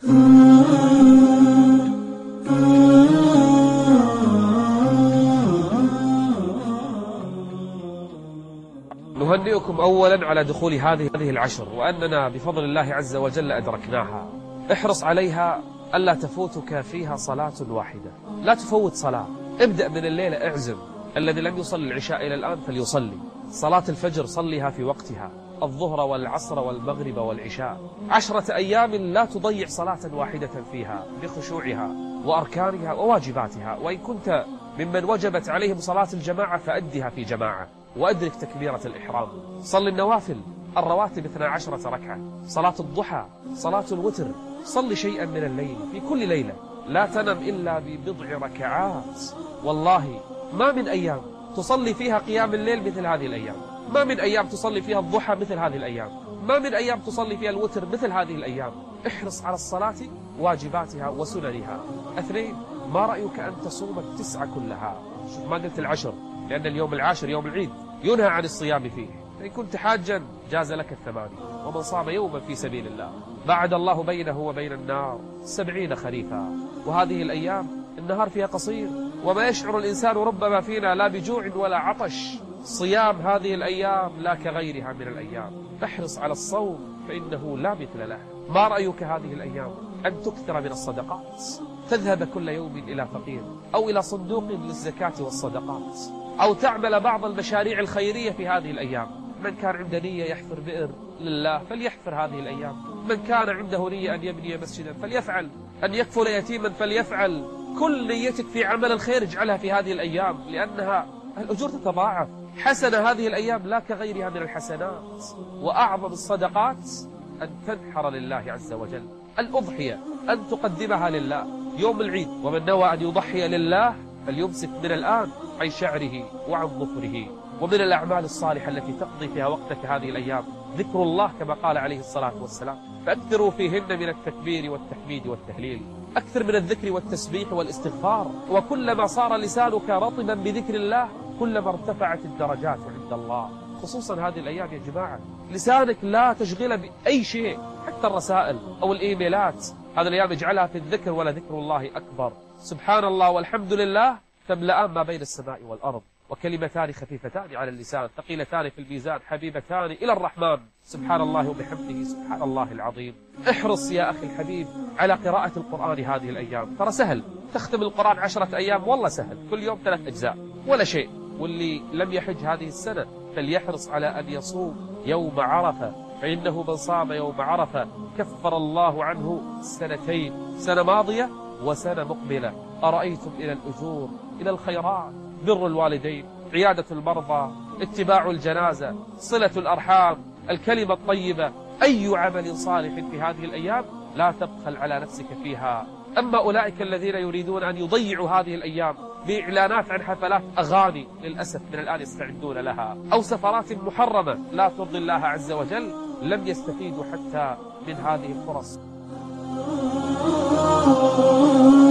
نهنئكم أولا على دخول هذه العشر، وأننا بفضل الله عز وجل أدركناها. احرص عليها ألا تفوتك فيها صلاة واحدة، لا تفوت صلاة. ابدأ من الليلة، اعزم الذي لم يصلي العشاء إلى الآن فليصلي. صلاة الفجر صليها في وقتها، الظهر والعصر والمغرب والعشاء. 10 أيام لا تضيع صلاة واحدة فيها بخشوعها وأركانها وواجباتها. وإن كنت ممن وجبت عليهم صلاة الجماعة فأدها في جماعة، وأدرك تكبيرة الإحرام. صل النوافل الرواتب 12 ركعة، صلاة الضحى، صلاة الوتر. صل شيئا من الليل في كل ليلة، لا تنم إلا ببضع ركعات. والله ما من أيام تصلي فيها قيام الليل مثل هذه الأيام، ما من أيام تصلي فيها الضحى مثل هذه الأيام، ما من أيام تصلي فيها الوتر مثل هذه الأيام. احرص على الصلاة، واجباتها وسننها. 2، ما رأيك أن تصوم التسعة كلها؟ شوف، ما قلت العشر، لأن اليوم العاشر يوم العيد ينهى عن الصيام فيه. إن كنت حاجا جاز لك 8، ومن صام يوما في سبيل الله بعد الله بينه وبين النار 70 خريفا. وهذه الأيام النهار فيها قصير، وما يشعر الإنسان ربما فينا لا بجوع ولا عطش. صيام هذه الأيام لا كغيرها من الأيام، احرص على الصوم فإنه لا مثل له. ما رأيك هذه الأيام أن تكثر من الصدقات، تذهب كل يوم إلى فقير أو إلى صندوق للزكاة والصدقات، أو تعمل بعض المشاريع الخيرية في هذه الأيام. من كان عنده نية يحفر بئر لله فليحفر هذه الأيام، من كان عنده نية أن يبني مسجدا فليفعل، أن يكفل يتيما فليفعل. كل نيتك في عمل الخير اجعلها في هذه الأيام، لأنها الأجور تتضاعف. حسنة هذه الأيام لا كغيرها من الحسنات. وأعظم الصدقات أن تنحر لله عز وجل، الأضحية أن تقدمها لله يوم العيد. ومن نوى أن يضحي لله فليمسك من الآن عن شعره وعن ظفره. ومن الأعمال الصالحة التي تقضي فيها وقتك هذه الأيام ذكر الله كما قال عليه الصلاة والسلام، فأكثروا فيهن من التكبير والتحميد والتهليل. أكثر من الذكر والتسبيح والاستغفار. وكلما صار لسانك رطبا بذكر الله كلما ارتفعت الدرجات عند الله. خصوصا هذه الأيام يا جماعة، لسانك لا تشغله بأي شيء، حتى الرسائل أو الإيميلات هذه الأيام اجعلها في الذكر، ولذكر الله أكبر. سبحان الله والحمد لله تملأان ما بين السماء والأرض، وكلمتان خفيفتان على اللسان ثقيلتان في الميزان حبيبتان إلى الرحمن. سبحان الله وبحمده سبحان الله العظيم. احرص يا أخي الحبيب على قراءة القرآن هذه الأيام، ترى سهل. تختم القرآن 10 أيام والله سهل، كل يوم 3 أجزاء ولا شيء. واللي لم يحج هذه السنة فليحرص على أن يصوم يوم عرفة، فإنه من صام يوم عرفة كفر الله عنه 2، سنة ماضية وسنة مقبلة. أرأيتم إلى الأجور، إلى الخيرات، بر الوالدين، عيادة المرضى، اتباع الجنازة، صلة الأرحام، الكلمة الطيبة، أي عمل صالح في هذه الأيام لا تبخل على نفسك فيها. أما أولئك الذين يريدون أن يضيعوا هذه الأيام بإعلانات عن حفلات أغاني، للأسف من الآن يستعدون لها، أو سفرات محرمة لا ترضي الله عز وجل، لم يستفيدوا حتى من هذه الفرص.